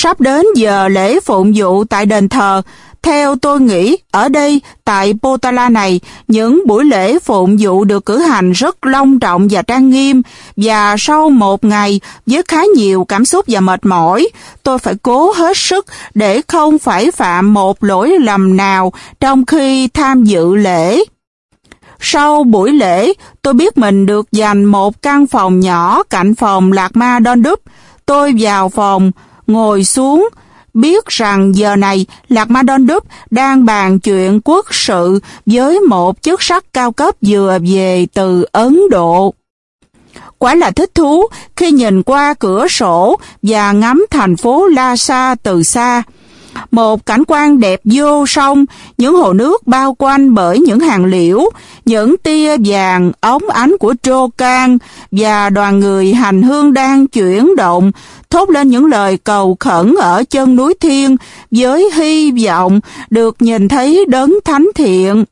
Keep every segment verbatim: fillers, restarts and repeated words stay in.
Sắp đến giờ lễ phụng vụ tại đền thờ. Theo tôi nghĩ, ở đây, tại Potala này, những buổi lễ phụng vụ được cử hành rất long trọng và trang nghiêm, và sau một ngày với khá nhiều cảm xúc và mệt mỏi, tôi phải cố hết sức để không phải phạm một lỗi lầm nào trong khi tham dự lễ. Sau buổi lễ, tôi biết mình được dành một căn phòng nhỏ cạnh phòng Lạc Ma Đôn Đúp. Tôi vào phòng, ngồi xuống, biết rằng giờ này Lạc Ma Đôn Đúp đang bàn chuyện quốc sự với một chức sắc cao cấp vừa về từ Ấn Độ. Quả là thích thú khi nhìn qua cửa sổ và ngắm thành phố Lhasa từ xa. Một cảnh quan đẹp vô song, những hồ nước bao quanh bởi những hàng liễu, những tia vàng óng ánh của trô can và đoàn người hành hương đang chuyển động, thốt lên những lời cầu khẩn ở chân núi Thiên với hy vọng được nhìn thấy đấng thánh thiện.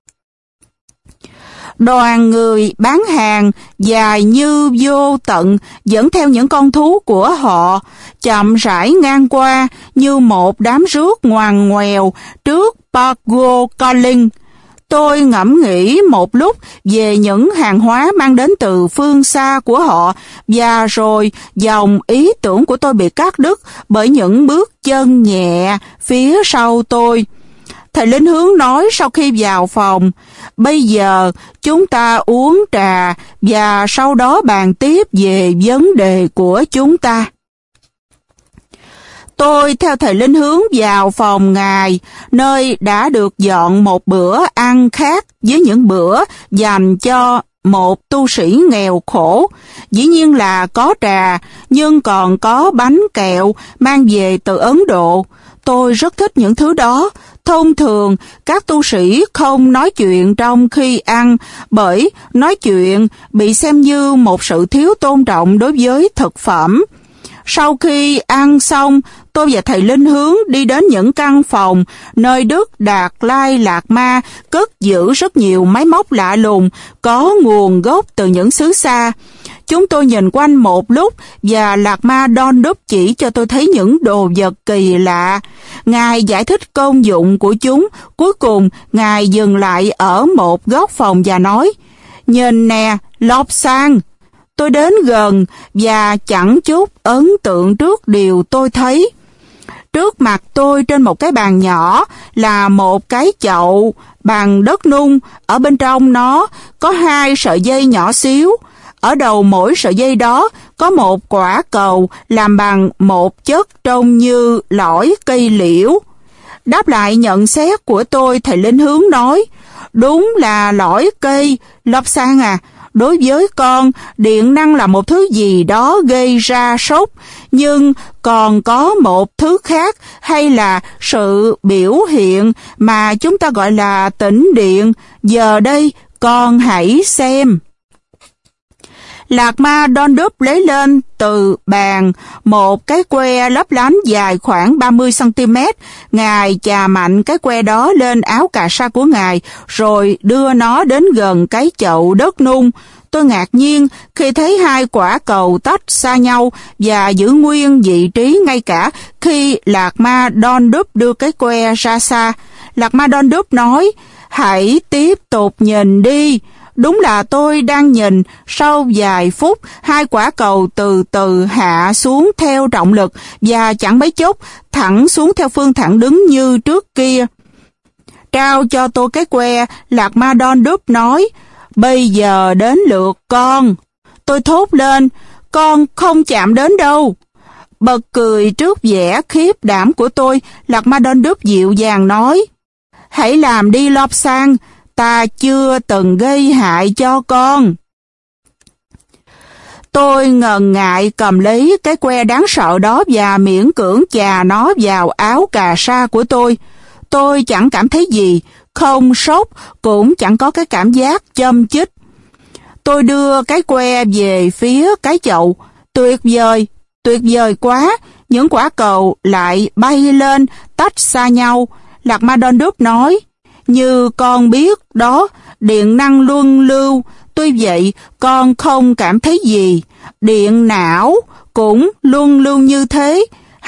Đoàn người bán hàng dài như vô tận dẫn theo những con thú của họ, chậm rãi ngang qua như một đám rước ngoằn ngoèo trước Pago Kaling. Tôi ngẫm nghĩ một lúc về những hàng hóa mang đến từ phương xa của họ, và rồi dòng ý tưởng của tôi bị cắt đứt bởi những bước chân nhẹ phía sau tôi. Thầy Linh Hướng nói sau khi vào phòng, bây giờ chúng ta uống trà và sau đó bàn tiếp về vấn đề của chúng ta. Tôi theo thầy Linh Hướng vào phòng ngài, nơi đã được dọn một bữa ăn khác với những bữa dành cho một tu sĩ nghèo khổ. Dĩ nhiên là có trà, nhưng còn có bánh kẹo mang về từ Ấn Độ. Tôi rất thích những thứ đó. Thông thường, các tu sĩ không nói chuyện trong khi ăn, bởi nói chuyện bị xem như một sự thiếu tôn trọng đối với thực phẩm. Sau khi ăn xong, tôi và thầy Linh Hướng đi đến những căn phòng nơi Đức Đạt Lai Lạt Ma cất giữ rất nhiều máy móc lạ lùng, có nguồn gốc từ những xứ xa. Chúng tôi nhìn quanh một lúc và Lạc Ma Đôn Đúp chỉ cho tôi thấy những đồ vật kỳ lạ. Ngài giải thích công dụng của chúng. Cuối cùng, Ngài dừng lại ở một góc phòng và nói, nhìn nè, Lobsang. Tôi đến gần và chẳng chút ấn tượng trước điều tôi thấy. Trước mặt tôi trên một cái bàn nhỏ là một cái chậu bằng đất nung. Ở bên trong nó có hai sợi dây nhỏ xíu. Ở đầu mỗi sợi dây đó có một quả cầu làm bằng một chất trông như lõi cây liễu. Đáp lại nhận xét của tôi, thầy Linh Hướng nói, đúng là lõi cây, Lobsang à. Đối với con, điện năng là một thứ gì đó gây ra sốc, nhưng còn có một thứ khác hay là sự biểu hiện mà chúng ta gọi là tĩnh điện. Giờ đây, con hãy xem. Lạc Ma Đôn Đúp lấy lên từ bàn một cái que lấp lánh dài khoảng ba mươi xăng ti mét. Ngài chà mạnh cái que đó lên áo cà sa của Ngài, rồi đưa nó đến gần cái chậu đất nung. Tôi ngạc nhiên khi thấy hai quả cầu tách xa nhau và giữ nguyên vị trí ngay cả khi Lạc Ma Đôn Đúp đưa cái que ra xa. Lạc Ma Đôn Đúp nói, hãy tiếp tục nhìn đi. Đúng là tôi đang nhìn. Sau vài phút, hai quả cầu từ từ hạ xuống theo trọng lực và chẳng mấy chốc thẳng xuống theo phương thẳng đứng như trước kia. Trao cho tôi cái que, Lạc Ma Đôn Đúp nói, bây giờ đến lượt con. Tôi thốt lên, con không chạm đến đâu. Bật cười trước vẻ khiếp đảm của tôi, Lạc Ma Đôn Đúp dịu dàng nói, hãy làm đi Lobsang, ta chưa từng gây hại cho con. Tôi ngần ngại cầm lấy cái que đáng sợ đó và miễn cưỡng chà nó vào áo cà sa của tôi. Tôi chẳng cảm thấy gì, không sốt, cũng chẳng có cái cảm giác châm chích. Tôi đưa cái que về phía cái chậu. Tuyệt vời, tuyệt vời quá, những quả cầu lại bay lên, tách xa nhau. Lạc Ma Đôn Đúp nói, như con biết đó, điện năng luân lưu, tuy vậy con không cảm thấy gì. Điện não cũng luân lưu như thế.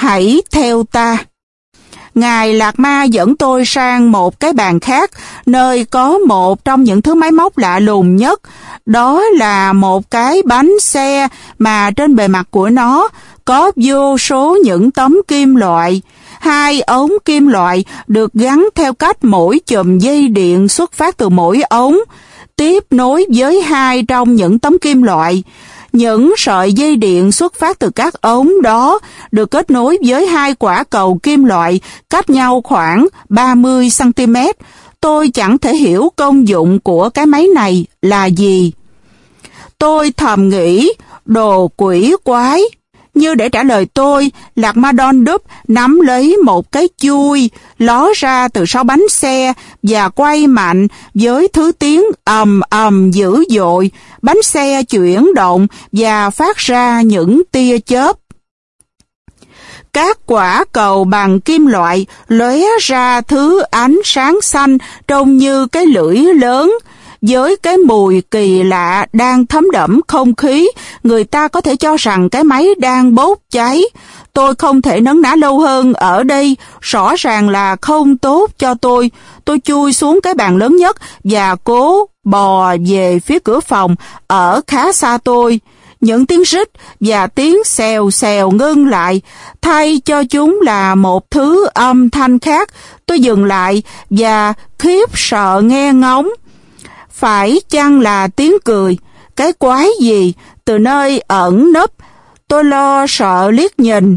hãy theo ta. Ngài Lạt Ma dẫn tôi sang một cái bàn khác, nơi có một trong những thứ máy móc lạ lùng nhất. Đó là một cái bánh xe mà trên bề mặt của nó có vô số những tấm kim loại. Hai ống kim loại được gắn theo cách mỗi chùm dây điện xuất phát từ mỗi ống, tiếp nối với hai trong những tấm kim loại. Những sợi dây điện xuất phát từ các ống đó được kết nối với hai quả cầu kim loại cách nhau khoảng ba mươi xăng ti mét. Tôi chẳng thể hiểu công dụng của cái máy này là gì. Tôi thầm nghĩ, đồ quỷ quái. Như để trả lời tôi, Lạt Ma Đôn Đúp nắm lấy một cái chui ló ra từ sau bánh xe và quay mạnh với thứ tiếng ầm ầm dữ dội. Bánh xe chuyển động và phát ra những tia chớp. Các quả cầu bằng kim loại lóe ra thứ ánh sáng xanh trông như cái lưỡi lớn. Với cái mùi kỳ lạ đang thấm đẫm không khí, người ta có thể cho rằng cái máy đang bốc cháy. Tôi không thể nấn ná lâu hơn ở đây, rõ ràng là không tốt cho tôi. Tôi chui xuống cái bàn lớn nhất và cố bò về phía cửa phòng ở khá xa tôi. Những tiếng rít và tiếng xèo xèo ngưng lại, thay cho chúng là một thứ âm thanh khác. Tôi dừng lại và khiếp sợ nghe ngóng. Phải chăng là tiếng cười? Cái quái gì? Từ nơi ẩn nấp, tôi lo sợ liếc nhìn.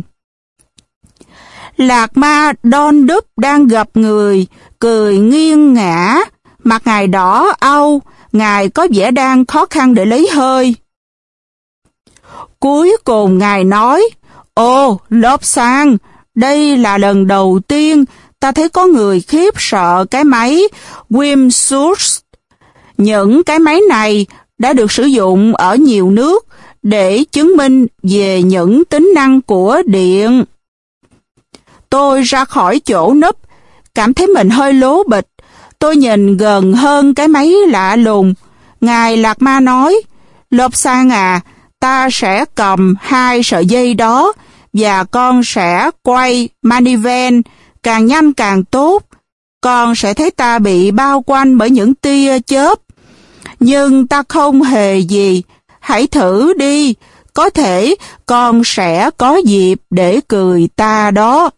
Lạt Ma Đôn Đúp đang gặp người, cười nghiêng ngã, mặt ngài đỏ au, ngài có vẻ đang khó khăn để lấy hơi. Cuối cùng ngài nói, Ồ, Lobsang, đây là lần đầu tiên ta thấy có người khiếp sợ cái máy Wimshurst. Những cái máy này đã được sử dụng ở nhiều nước để chứng minh về những tính năng của điện. Tôi ra khỏi chỗ núp, cảm thấy mình hơi lố bịch. Tôi nhìn gần hơn cái máy lạ lùng. Ngài Lạt Ma nói, Lobsang à, ta sẽ cầm hai sợi dây đó và con sẽ quay maniven càng nhanh càng tốt. Con sẽ thấy ta bị bao quanh bởi những tia chớp. Nhưng ta không hề gì. Hãy thử đi, có thể con sẽ có dịp để cười ta đó.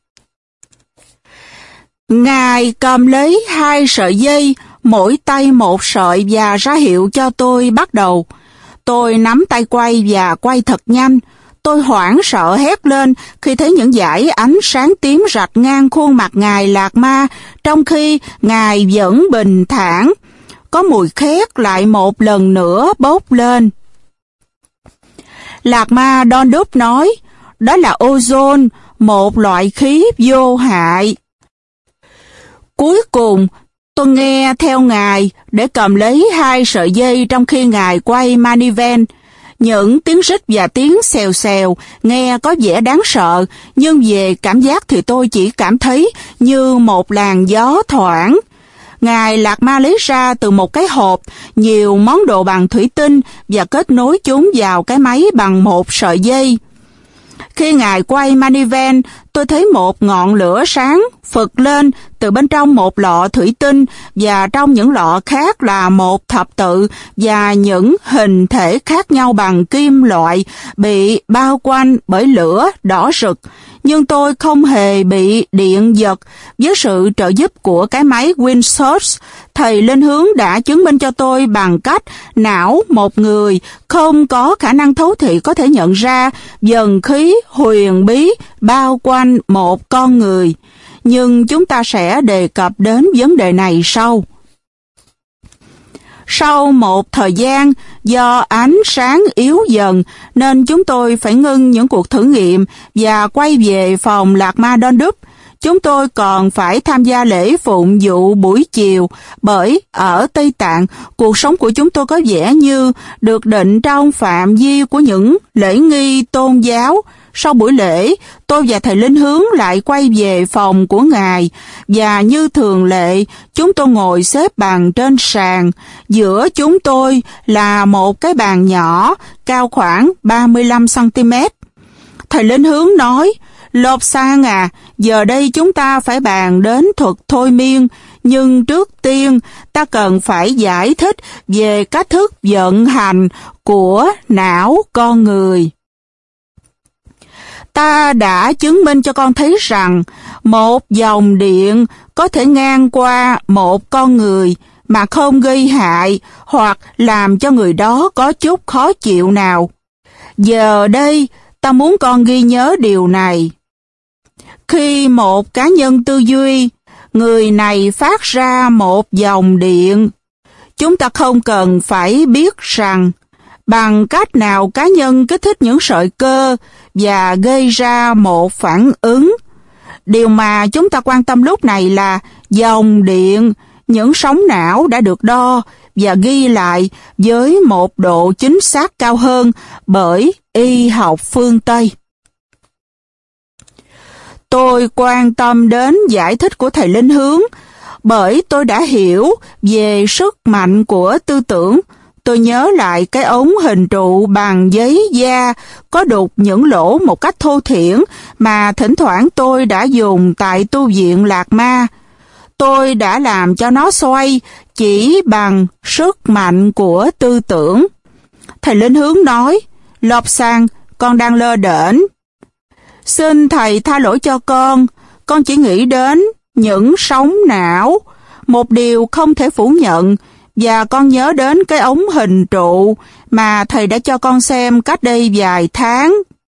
Ngài cầm lấy hai sợi dây, mỗi tay một sợi và ra hiệu cho tôi bắt đầu. Tôi nắm tay quay và quay thật nhanh. Tôi hoảng sợ hét lên khi thấy những dải ánh sáng tím rạch ngang khuôn mặt ngài Lạt Ma, trong khi ngài vẫn bình thản. Có mùi khét lại một lần nữa bốc lên. Lạt Ma Đôn Đúp nói, đó là ozone, một loại khí vô hại. Cuối cùng, tôi nghe theo ngài để cầm lấy hai sợi dây trong khi ngài quay maniven. Những tiếng rít và tiếng xèo xèo nghe có vẻ đáng sợ, nhưng về cảm giác thì tôi chỉ cảm thấy như một làn gió thoảng. Ngài Lạt Ma lấy ra từ một cái hộp nhiều món đồ bằng thủy tinh và kết nối chúng vào cái máy bằng một sợi dây. Khi ngài quay maniven, tôi thấy một ngọn lửa sáng phực lên từ bên trong một lọ thủy tinh, và trong những lọ khác là một thập tự và những hình thể khác nhau bằng kim loại bị bao quanh bởi lửa đỏ rực. Nhưng tôi không hề bị điện giật. Với sự trợ giúp của cái máy Wimshurst, thầy Linh Hướng đã chứng minh cho tôi bằng cách não một người không có khả năng thấu thị có thể nhận ra dần khí huyền bí bao quanh một con người. Nhưng chúng ta sẽ đề cập đến vấn đề này sau. Sau một thời gian, do ánh sáng yếu dần nên chúng tôi phải ngưng những cuộc thử nghiệm và quay về phòng Lạt Ma Đôn Đúp. Chúng tôi còn phải tham gia lễ phụng vụ buổi chiều, bởi ở Tây Tạng, cuộc sống của chúng tôi có vẻ như được định trong phạm vi của những lễ nghi tôn giáo. Sau buổi lễ, tôi và thầy Linh Hướng lại quay về phòng của ngài, và như thường lệ, chúng tôi ngồi xếp bằng trên sàn. Giữa chúng tôi là một cái bàn nhỏ, cao khoảng ba mươi lăm xăng ti mét. Thầy Linh Hướng nói, Lobsang à, giờ đây chúng ta phải bàn đến thuật thôi miên, nhưng trước tiên ta cần phải giải thích về cách thức vận hành của não con người. Ta đã chứng minh cho con thấy rằng một dòng điện có thể ngang qua một con người mà không gây hại hoặc làm cho người đó có chút khó chịu nào. Giờ đây, ta muốn con ghi nhớ điều này. Khi một cá nhân tư duy, người này phát ra một dòng điện, chúng ta không cần phải biết rằng bằng cách nào cá nhân kích thích những sợi cơ và gây ra một phản ứng. Điều mà chúng ta quan tâm lúc này là dòng điện, những sóng não đã được đo và ghi lại với một độ chính xác cao hơn bởi y học phương Tây. Tôi quan tâm đến giải thích của thầy Linh Hướng bởi tôi đã hiểu về sức mạnh của tư tưởng. Tôi nhớ lại cái ống hình trụ bằng giấy da có đục những lỗ một cách thô thiển mà thỉnh thoảng tôi đã dùng tại tu viện Lạc Ma. Tôi đã làm cho nó xoay chỉ bằng sức mạnh của tư tưởng. Thầy Linh Hướng nói, Lobsang, con đang lơ đễnh. Xin thầy tha lỗi cho con, con chỉ nghĩ đến những sóng não, một điều không thể phủ nhận, và con nhớ đến cái ống hình trụ mà thầy đã cho con xem cách đây vài tháng.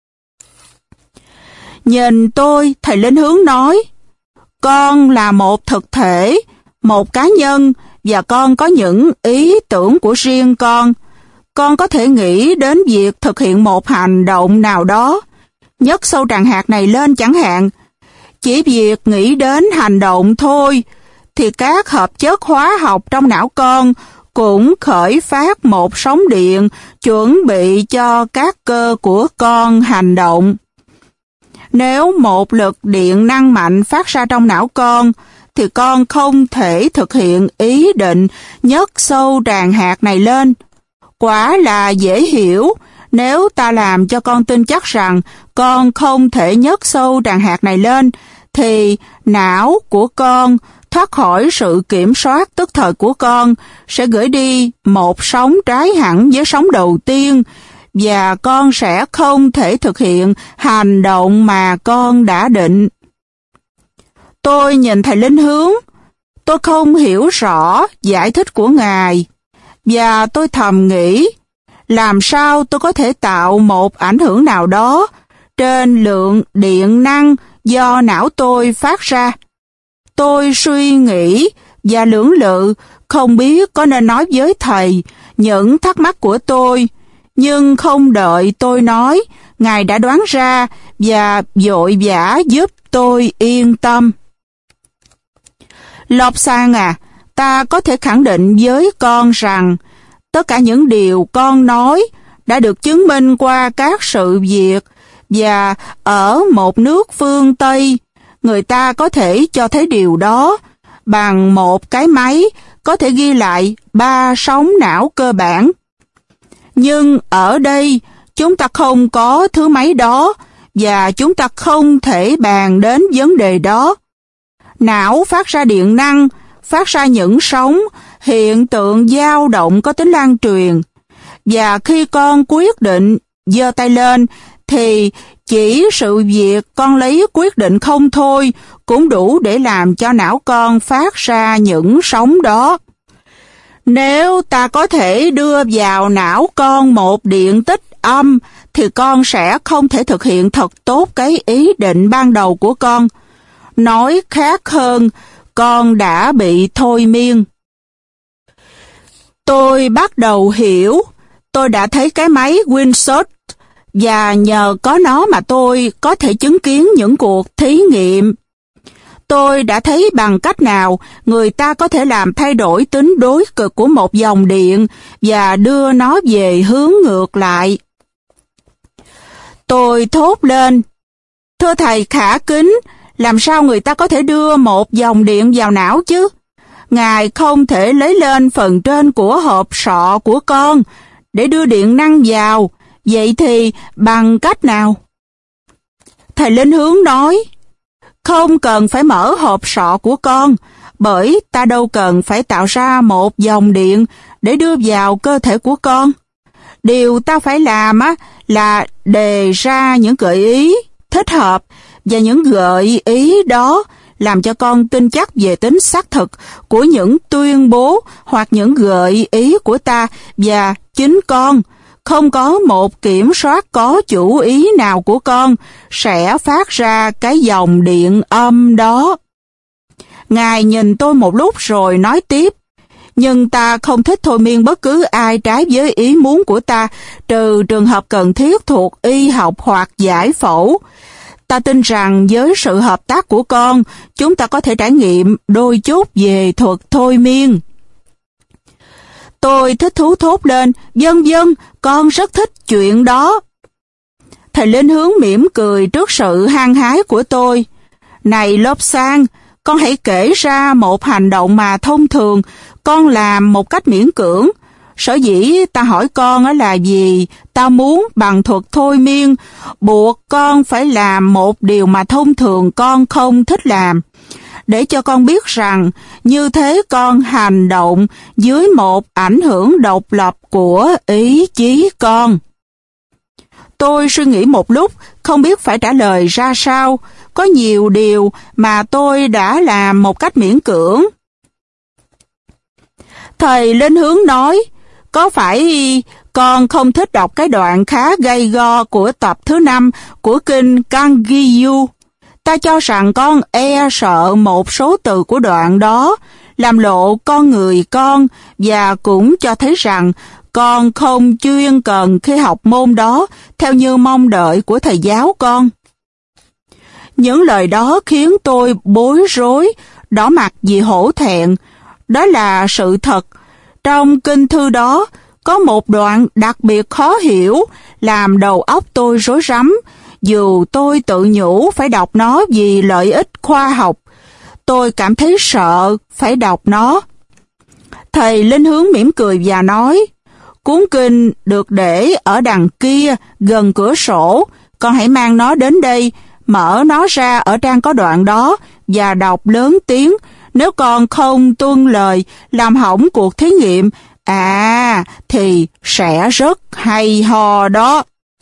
Nhìn tôi, thầy Linh Hướng nói, con là một thực thể, một cá nhân, và con có những ý tưởng của riêng con. Con có thể nghĩ đến việc thực hiện một hành động nào đó, nhấc sâu tràng hạt này lên chẳng hạn. Chỉ việc nghĩ đến hành động thôi, thì các hợp chất hóa học trong não con cũng khởi phát một sóng điện chuẩn bị cho các cơ của con hành động. Nếu một lực điện năng mạnh phát ra trong não con, thì con không thể thực hiện ý định nhấc sâu tràng hạt này lên. Quả là dễ hiểu nếu ta làm cho con tin chắc rằng con không thể nhấc sâu tràng hạt này lên, thì não của con thoát khỏi sự kiểm soát tức thời của con sẽ gửi đi một sóng trái hẳn với sóng đầu tiên, và con sẽ không thể thực hiện hành động mà con đã định. Tôi nhìn thầy Linh Hướng, tôi không hiểu rõ giải thích của ngài, và tôi thầm nghĩ, làm sao tôi có thể tạo một ảnh hưởng nào đó trên lượng điện năng do não tôi phát ra. Tôi suy nghĩ và lưỡng lự, không biết có nên nói với thầy những thắc mắc của tôi, nhưng không đợi tôi nói, ngài đã đoán ra và vội vã giúp tôi yên tâm. Lobsang à, ta có thể khẳng định với con rằng tất cả những điều con nói đã được chứng minh qua các sự việc, và ở một nước phương Tây, người ta có thể cho thấy điều đó bằng một cái máy có thể ghi lại ba sóng não cơ bản. Nhưng ở đây, chúng ta không có thứ máy đó, và chúng ta không thể bàn đến vấn đề đó. Não phát ra điện năng, phát ra những sóng, hiện tượng dao động có tính lan truyền. Và khi con quyết định giơ tay lên, thì chỉ sự việc con lấy quyết định không thôi cũng đủ để làm cho não con phát ra những sóng đó. Nếu ta có thể đưa vào não con một điện tích âm, thì con sẽ không thể thực hiện thật tốt cái ý định ban đầu của con. Nói khác hơn, con đã bị thôi miên. Tôi bắt đầu hiểu, tôi đã thấy cái máy Winsor, và nhờ có nó mà tôi có thể chứng kiến những cuộc thí nghiệm. Tôi đã thấy bằng cách nào người ta có thể làm thay đổi tính đối cực của một dòng điện và đưa nó về hướng ngược lại. Tôi thốt lên, thưa thầy khả kính, làm sao người ta có thể đưa một dòng điện vào não chứ? Ngài không thể lấy lên phần trên của hộp sọ của con để đưa điện năng vào, vậy thì bằng cách nào? Thầy Linh Hướng nói, không cần phải mở hộp sọ của con, bởi ta đâu cần phải tạo ra một dòng điện để đưa vào cơ thể của con. Điều ta phải làm á là đề ra những gợi ý thích hợp, và những gợi ý đó làm cho con tin chắc về tính xác thực của những tuyên bố hoặc những gợi ý của ta, và chính con, không có một kiểm soát có chủ ý nào của con, sẽ phát ra cái dòng điện âm đó. Ngài nhìn tôi một lúc rồi nói tiếp, nhưng ta không thích thôi miên bất cứ ai trái với ý muốn của ta, trừ trường hợp cần thiết thuộc y học hoặc giải phẫu. Ta tin rằng với sự hợp tác của con, chúng ta có thể trải nghiệm đôi chút về thuật thôi miên. Tôi thích thú thốt lên, vâng vâng, con rất thích chuyện đó. Thầy Linh Hướng mỉm cười trước sự hăng hái của tôi. Này Lobsang, con hãy kể ra một hành động mà thông thường con làm một cách miễn cưỡng. Sở dĩ ta hỏi con là vì ta muốn bằng thuật thôi miên buộc con phải làm một điều mà thông thường con không thích làm, để cho con biết rằng như thế con hành động dưới một ảnh hưởng độc lập của ý chí con. Tôi suy nghĩ một lúc, không biết phải trả lời ra sao. Có nhiều điều mà tôi đã làm một cách miễn cưỡng. Thầy Linh Hướng nói, có phải con không thích đọc cái đoạn khá gay go của tập thứ năm của kinh Kangiyu? Ta cho rằng con e sợ một số từ của đoạn đó, làm lộ con người con, và cũng cho thấy rằng con không chuyên cần khi học môn đó theo như mong đợi của thầy giáo con. Những lời đó khiến tôi bối rối, đỏ mặt vì hổ thẹn. Đó là sự thật. Trong kinh thư đó, có một đoạn đặc biệt khó hiểu, làm đầu óc tôi rối rắm, dù tôi tự nhủ phải đọc nó vì lợi ích khoa học. Tôi cảm thấy sợ phải đọc nó. Thầy Linh Hướng mỉm cười và nói, cuốn kinh được để ở đằng kia, gần cửa sổ. Con hãy mang nó đến đây, mở nó ra ở trang có đoạn đó, và đọc lớn tiếng. Nếu con không tuân lời, làm hỏng cuộc thí nghiệm, à, thì sẽ rất hay ho đó.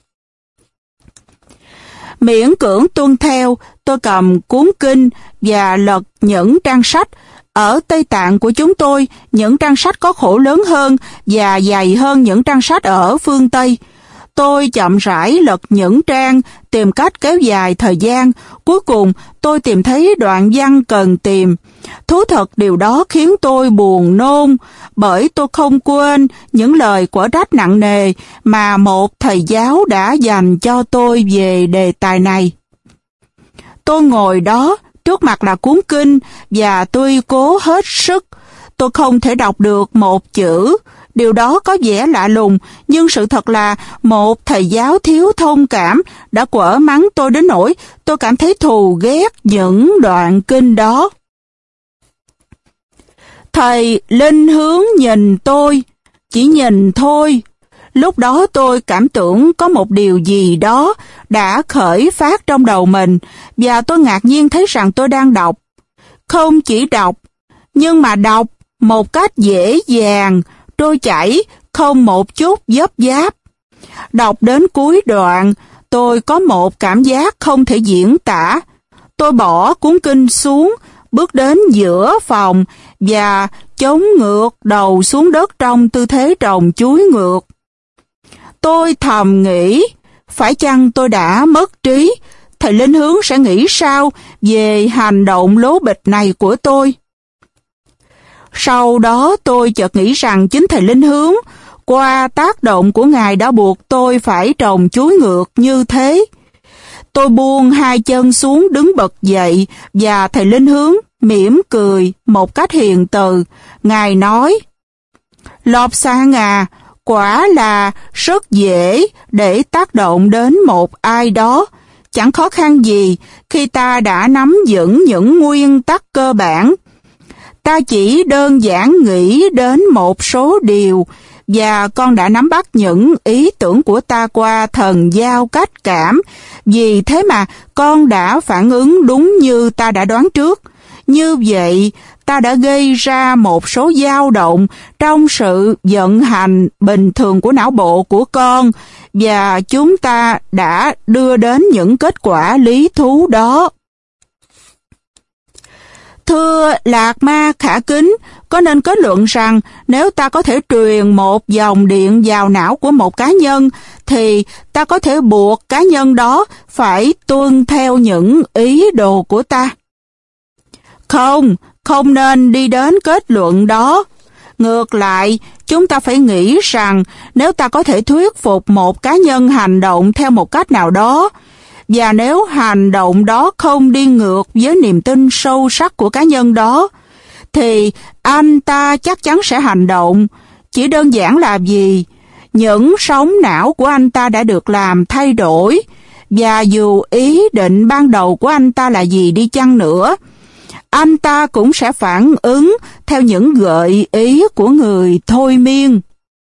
Miễn cưỡng tuân theo, tôi cầm cuốn kinh và lật những trang sách. Ở Tây Tạng của chúng tôi, những trang sách có khổ lớn hơn và dày hơn những trang sách ở phương Tây. Tôi chậm rãi lật những trang, tìm cách kéo dài thời gian. Cuối cùng, tôi tìm thấy đoạn văn cần tìm. Thú thật điều đó khiến tôi buồn nôn, bởi tôi không quên những lời quở trách nặng nề mà một thầy giáo đã dành cho tôi về đề tài này. Tôi ngồi đó, trước mặt là cuốn kinh, và tôi cố hết sức. Tôi không thể đọc được một chữ. Điều đó có vẻ lạ lùng, nhưng sự thật là một thầy giáo thiếu thông cảm đã quở mắng tôi đến nỗi tôi cảm thấy thù ghét những đoạn kinh đó. Thầy Linh Hướng nhìn tôi, chỉ nhìn thôi. Lúc đó tôi cảm tưởng có một điều gì đó đã khởi phát trong đầu mình, và tôi ngạc nhiên thấy rằng tôi đang đọc. Không chỉ đọc, nhưng mà đọc một cách dễ dàng, trôi chảy, không một chút dấp dáp. Đọc đến cuối đoạn, tôi có một cảm giác không thể diễn tả. Tôi bỏ cuốn kinh xuống, bước đến giữa phòng và chống ngược đầu xuống đất trong tư thế trồng chuối ngược. Tôi thầm nghĩ, phải chăng tôi đã mất trí? Thầy Linh Hướng sẽ nghĩ sao về hành động lố bịch này của tôi? Sau đó tôi chợt nghĩ rằng chính thầy Linh Hướng, qua tác động của Ngài đã buộc tôi phải trồng chuối ngược như thế. Tôi buông hai chân xuống đứng bật dậy, và thầy Linh Hướng mỉm cười một cách hiền từ. Ngài nói, Lobsang à, quả là rất dễ để tác động đến một ai đó. Chẳng khó khăn gì khi ta đã nắm vững những nguyên tắc cơ bản. Ta chỉ đơn giản nghĩ đến một số điều và con đã nắm bắt những ý tưởng của ta qua thần giao cách cảm. Vì thế mà con đã phản ứng đúng như ta đã đoán trước. Như vậy, ta đã gây ra một số dao động trong sự vận hành bình thường của não bộ của con, và chúng ta đã đưa đến những kết quả lý thú đó. Thưa Lạc Ma khả kính, có nên kết luận rằng nếu ta có thể truyền một dòng điện vào não của một cá nhân, thì ta có thể buộc cá nhân đó phải tuân theo những ý đồ của ta? Không, không nên đi đến kết luận đó. Ngược lại, chúng ta phải nghĩ rằng nếu ta có thể thuyết phục một cá nhân hành động theo một cách nào đó, và nếu hành động đó không đi ngược với niềm tin sâu sắc của cá nhân đó, thì anh ta chắc chắn sẽ hành động. Chỉ đơn giản là gì? Những sóng não của anh ta đã được làm thay đổi, và dù ý định ban đầu của anh ta là gì đi chăng nữa, anh ta cũng sẽ phản ứng theo những gợi ý của người thôi miên.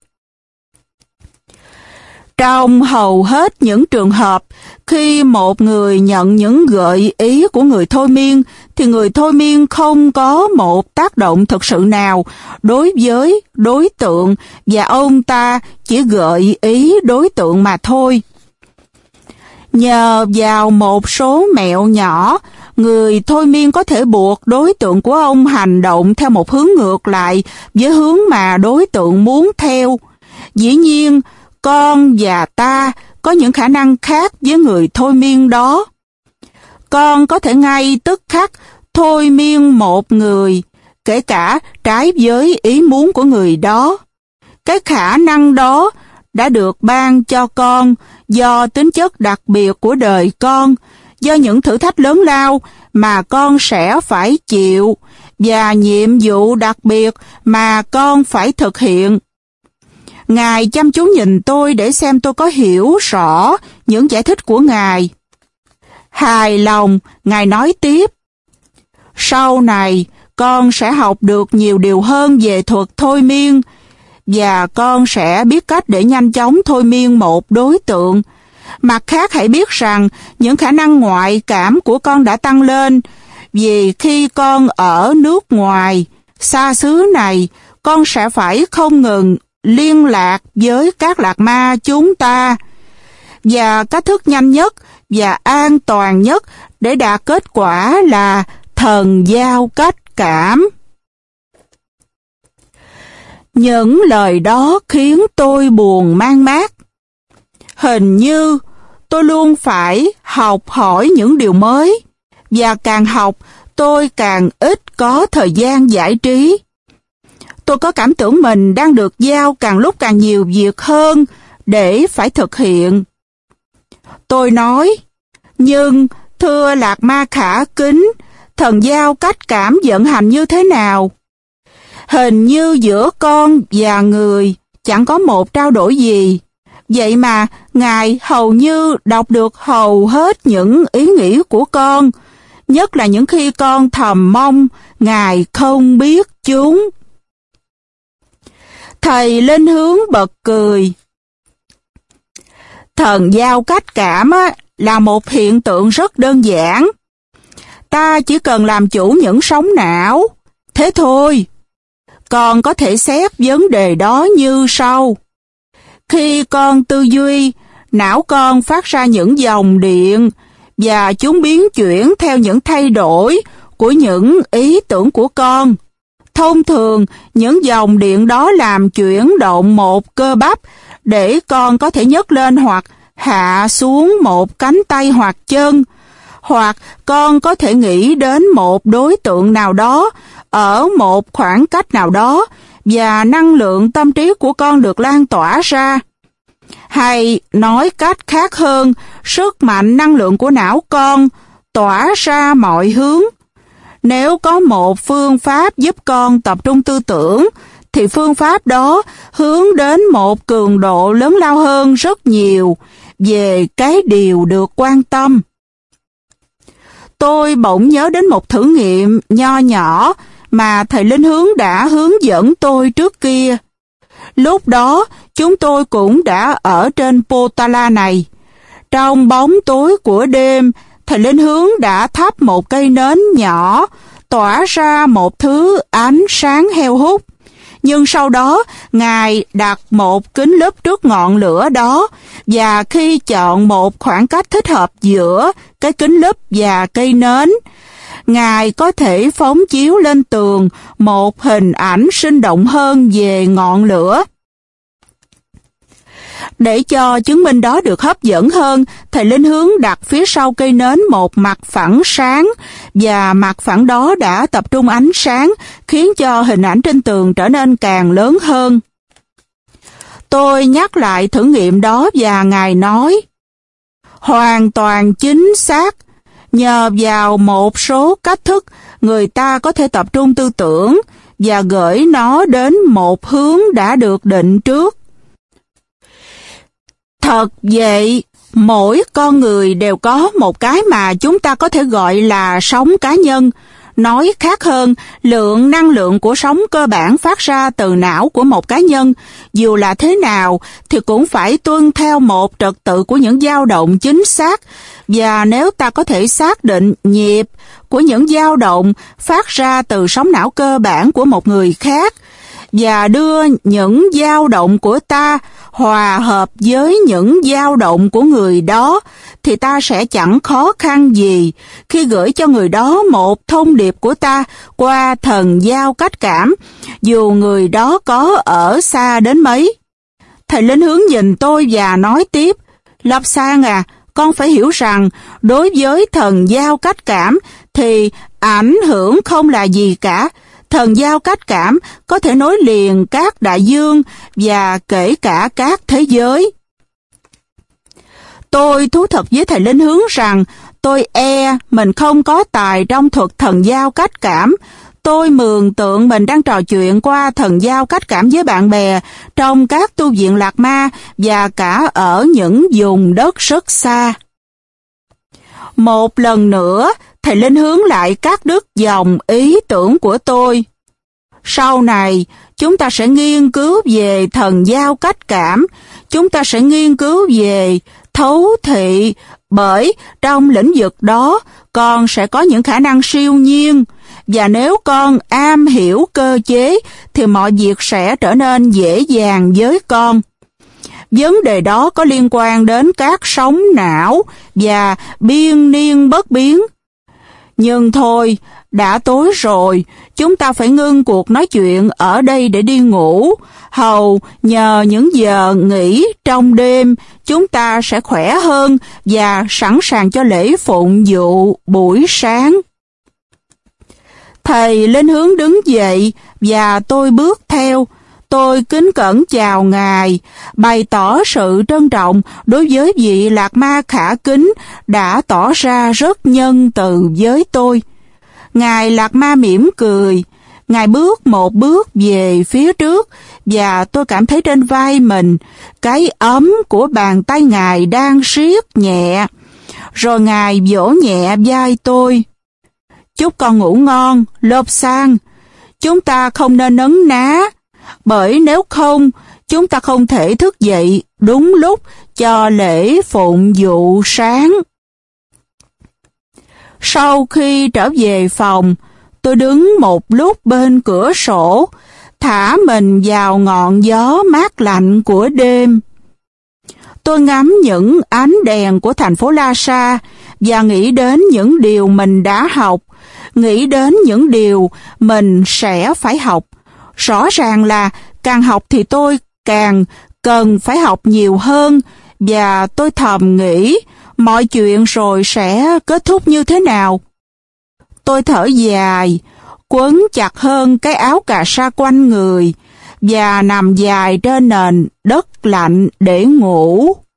Trong hầu hết những trường hợp, khi một người nhận những gợi ý của người thôi miên, thì người thôi miên không có một tác động thực sự nào đối với đối tượng, và ông ta chỉ gợi ý đối tượng mà thôi. Nhờ vào một số mẹo nhỏ, người thôi miên có thể buộc đối tượng của ông hành động theo một hướng ngược lại với hướng mà đối tượng muốn theo. Dĩ nhiên, con và ta có những khả năng khác với người thôi miên đó. Con có thể ngay tức khắc thôi miên một người, kể cả trái với ý muốn của người đó. Cái khả năng đó đã được ban cho con do tính chất đặc biệt của đời con, do những thử thách lớn lao mà con sẽ phải chịu, và nhiệm vụ đặc biệt mà con phải thực hiện. Ngài chăm chú nhìn tôi để xem tôi có hiểu rõ những giải thích của Ngài. Hài lòng, Ngài nói tiếp: sau này, con sẽ học được nhiều điều hơn về thuật thôi miên, và con sẽ biết cách để nhanh chóng thôi miên một đối tượng. Mặt khác, hãy biết rằng những khả năng ngoại cảm của con đã tăng lên, vì khi con ở nước ngoài, xa xứ này, con sẽ phải không ngừng liên lạc với các lạc ma chúng ta, và cách thức nhanh nhất và an toàn nhất để đạt kết quả là thần giao cách cảm. Những lời đó khiến tôi buồn man mác. Hình như tôi luôn phải học hỏi những điều mới, và càng học tôi càng ít có thời gian giải trí. Tôi có cảm tưởng mình đang được giao càng lúc càng nhiều việc hơn để phải thực hiện. Tôi nói: nhưng thưa Lạc Ma khả kính, thần giao cách cảm vận hành như thế nào? Hình như giữa con và người chẳng có một trao đổi gì. Vậy mà Ngài hầu như đọc được hầu hết những ý nghĩ của con, nhất là những khi con thầm mong Ngài không biết chúng. Thầy Linh Hướng bật cười. Thần giao cách cảm á, là một hiện tượng rất đơn giản. Ta chỉ cần làm chủ những sóng não, thế thôi. Con có thể xét vấn đề đó như sau. Khi con tư duy, não con phát ra những dòng điện, và chúng biến chuyển theo những thay đổi của những ý tưởng của con. Thông thường, những dòng điện đó làm chuyển động một cơ bắp để con có thể nhấc lên hoặc hạ xuống một cánh tay hoặc chân, hoặc con có thể nghĩ đến một đối tượng nào đó ở một khoảng cách nào đó, và năng lượng tâm trí của con được lan tỏa ra. Hay nói cách khác hơn, sức mạnh năng lượng của não con tỏa ra mọi hướng. Nếu có một phương pháp giúp con tập trung tư tưởng, thì phương pháp đó hướng đến một cường độ lớn lao hơn rất nhiều về cái điều được quan tâm. Tôi bỗng nhớ đến một thử nghiệm nho nhỏ mà thầy Linh Hướng đã hướng dẫn tôi trước kia. Lúc đó, chúng tôi cũng đã ở trên Potala này. Trong bóng tối của đêm, thầy Linh Hướng đã thắp một cây nến nhỏ, tỏa ra một thứ ánh sáng heo hút. Nhưng sau đó, Ngài đặt một kính lúp trước ngọn lửa đó, và khi chọn một khoảng cách thích hợp giữa cái kính lúp và cây nến, Ngài có thể phóng chiếu lên tường một hình ảnh sinh động hơn về ngọn lửa. Để cho chứng minh đó được hấp dẫn hơn, thầy Linh Hướng đặt phía sau cây nến một mặt phẳng sáng, và mặt phẳng đó đã tập trung ánh sáng, khiến cho hình ảnh trên tường trở nên càng lớn hơn. Tôi nhắc lại thử nghiệm đó và Ngài nói, hoàn toàn chính xác. Nhờ vào một số cách thức, người ta có thể tập trung tư tưởng và gửi nó đến một hướng đã được định trước. Thật vậy, mỗi con người đều có một cái mà chúng ta có thể gọi là sống cá nhân. Nói khác hơn, lượng năng lượng của sống cơ bản phát ra từ não của một cá nhân, dù là thế nào thì cũng phải tuân theo một trật tự của những dao động chính xác. Và nếu ta có thể xác định nhịp của những dao động phát ra từ sóng não cơ bản của một người khác, và đưa những dao động của ta hòa hợp với những dao động của người đó, thì ta sẽ chẳng khó khăn gì khi gửi cho người đó một thông điệp của ta qua thần giao cách cảm, dù người đó có ở xa đến mấy. Thầy Linh Hướng nhìn tôi và nói tiếp, Lobsang à, con phải hiểu rằng đối với thần giao cách cảm thì ảnh hưởng không là gì cả. Thần giao cách cảm có thể nối liền các đại dương và kể cả các thế giới. Tôi thú thật với thầy Linh Hướng rằng tôi e mình không có tài trong thuật thần giao cách cảm. Tôi mường tượng mình đang trò chuyện qua thần giao cách cảm với bạn bè trong các tu viện Lạc Ma và cả ở những vùng đất rất xa. Một lần nữa, thầy Linh Hướng lại cắt đứt dòng ý tưởng của tôi. Sau này, chúng ta sẽ nghiên cứu về thần giao cách cảm, chúng ta sẽ nghiên cứu về thấu thị, bởi trong lĩnh vực đó, con sẽ có những khả năng siêu nhiên, và nếu con am hiểu cơ chế, thì mọi việc sẽ trở nên dễ dàng với con. Vấn đề đó có liên quan đến các sóng não và biên niên bất biến. Nhưng thôi, đã tối rồi, chúng ta phải ngưng cuộc nói chuyện ở đây để đi ngủ. Hầu nhờ những giờ nghỉ trong đêm, chúng ta sẽ khỏe hơn và sẵn sàng cho lễ phụng vụ buổi sáng. Thầy Linh Hướng đứng dậy và tôi bước theo. Tôi kính cẩn chào Ngài, bày tỏ sự trân trọng đối với vị Lạc Ma khả kính đã tỏ ra rất nhân từ với tôi. Ngài Lạc Ma mỉm cười, Ngài bước một bước về phía trước và tôi cảm thấy trên vai mình cái ấm của bàn tay Ngài đang siết nhẹ. Rồi Ngài vỗ nhẹ vai tôi. Chúc con ngủ ngon, Lobsang. Chúng ta không nên nấn ná, bởi nếu không, chúng ta không thể thức dậy đúng lúc cho lễ phụng vụ sáng. Sau khi trở về phòng, tôi đứng một lúc bên cửa sổ, thả mình vào ngọn gió mát lạnh của đêm. Tôi ngắm những ánh đèn của thành phố Lhasa và nghĩ đến những điều mình đã học, nghĩ đến những điều mình sẽ phải học. Rõ ràng là càng học thì tôi càng cần phải học nhiều hơn, và tôi thầm nghĩ mọi chuyện rồi sẽ kết thúc như thế nào. Tôi thở dài, quấn chặt hơn cái áo cà sa quanh người và nằm dài trên nền đất lạnh để ngủ.